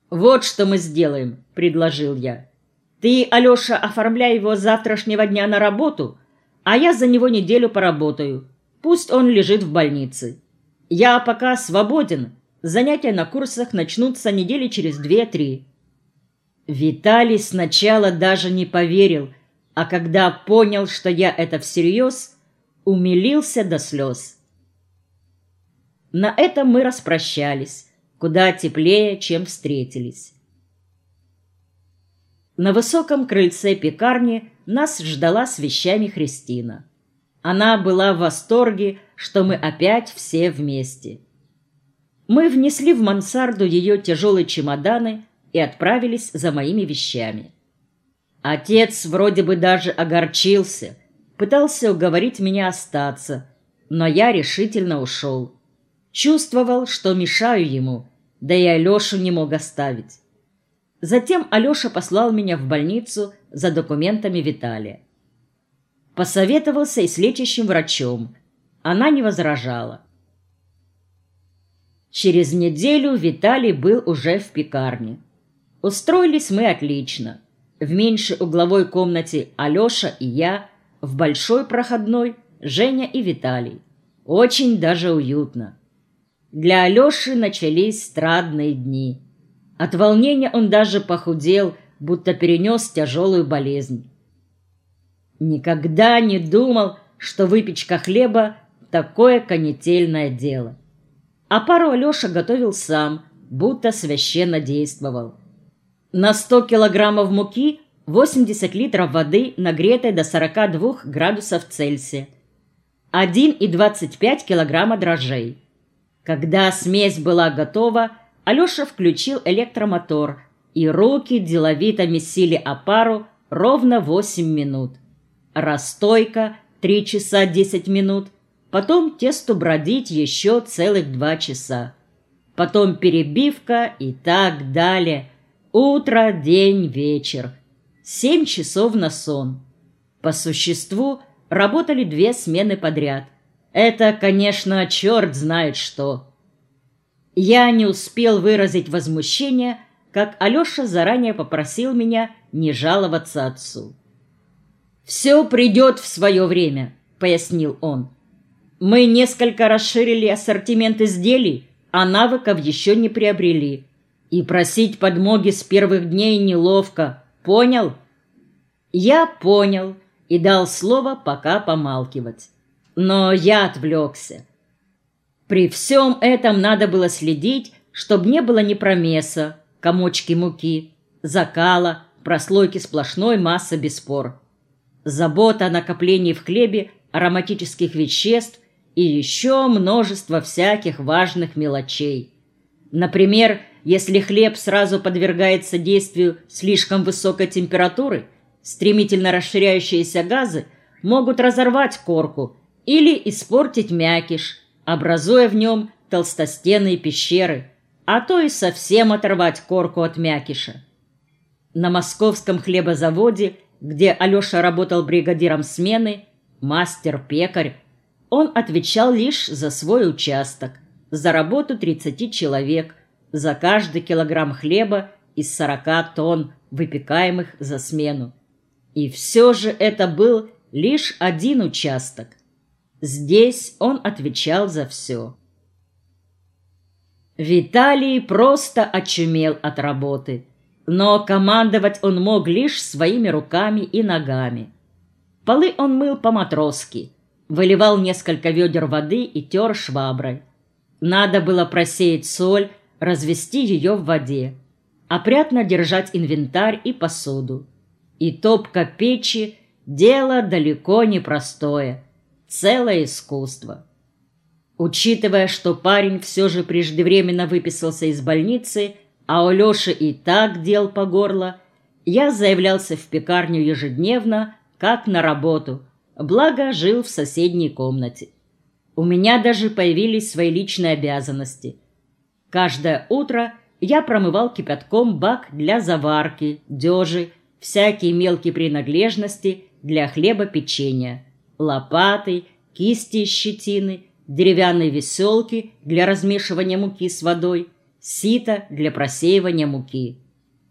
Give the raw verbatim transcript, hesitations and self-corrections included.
«Вот что мы сделаем», — предложил я. «Ты, Алеша, оформляй его с завтрашнего дня на работу, а я за него неделю поработаю. Пусть он лежит в больнице. Я пока свободен, занятия на курсах начнутся недели через две-три». Виталий сначала даже не поверил, а когда понял, что я это всерьез, умилился до слез. На этом мы распрощались, куда теплее, чем встретились. На высоком крыльце пекарни нас ждала с вещами Христина. Она была в восторге, что мы опять все вместе. Мы внесли в мансарду ее тяжелые чемоданы и отправились за моими вещами. Отец вроде бы даже огорчился, пытался уговорить меня остаться, но я решительно ушел. Чувствовал, что мешаю ему, да и Алешу не мог оставить. Затем Алеша послал меня в больницу за документами Виталия. Посоветовался и с лечащим врачом. Она не возражала. Через неделю Виталий был уже в пекарне. Устроились мы отлично. В меньшей угловой комнате Алеша и я, в большой проходной Женя и Виталий. Очень даже уютно. Для Алеши начались страдные дни. От волнения он даже похудел, будто перенес тяжелую болезнь. Никогда не думал, что выпечка хлеба – такое канительное дело. А пару Алеша готовил сам, будто священно действовал. На сто килограммов муки восемьдесят литров воды, нагретой до сорока двух градусов Цельсия, один и двадцать пять килограмма дрожжей. Когда смесь была готова, Алеша включил электромотор, и руки деловито месили опару ровно восемь минут. Расстойка три часа десять минут, потом тесту бродить еще целых два часа. Потом перебивка и так далее. Утро, день, вечер. Семь часов на сон. По существу работали две смены подряд. Это, конечно, черт знает что. Я не успел выразить возмущение, как Алеша заранее попросил меня не жаловаться отцу. «Все придет в свое время», — пояснил он. «Мы несколько расширили ассортимент изделий, а навыков еще не приобрели. И просить подмоги с первых дней неловко. Понял?» Я понял и дал слово пока помалкивать. Но я отвлекся. При всем этом надо было следить, чтобы не было ни промеса, комочки муки, закала, прослойки сплошной массы без спор. Забота о накоплении в хлебе ароматических веществ и еще множество всяких важных мелочей. Например, если хлеб сразу подвергается действию слишком высокой температуры, стремительно расширяющиеся газы могут разорвать корку или испортить мякиш, образуя в нем толстостенные пещеры, а то и совсем оторвать корку от мякиша. На московском хлебозаводе, где Алеша работал бригадиром смены, мастер-пекарь, он отвечал лишь за свой участок, за работу тридцати человек, за каждый килограмм хлеба из сорока тонн, выпекаемых за смену. И все же это был лишь один участок. Здесь он отвечал за все. Виталий просто очумел от работы, но командовать он мог лишь своими руками и ногами. Полы он мыл по-матросски, выливал несколько ведер воды и тер шваброй. Надо было просеять соль, развести ее в воде, опрятно держать инвентарь и посуду. И топка печи – дело далеко не простое, целое искусство. Учитывая, что парень все же преждевременно выписался из больницы, а у Леши и так дел по горло, я заявлялся в пекарню ежедневно, как на работу, благо жил в соседней комнате. У меня даже появились свои личные обязанности. Каждое утро я промывал кипятком бак для заварки, дёжи, всякие мелкие принадлежности для хлебопечения, лопаты, кисти из щетины, деревянные веселки для размешивания муки с водой, сито для просеивания муки.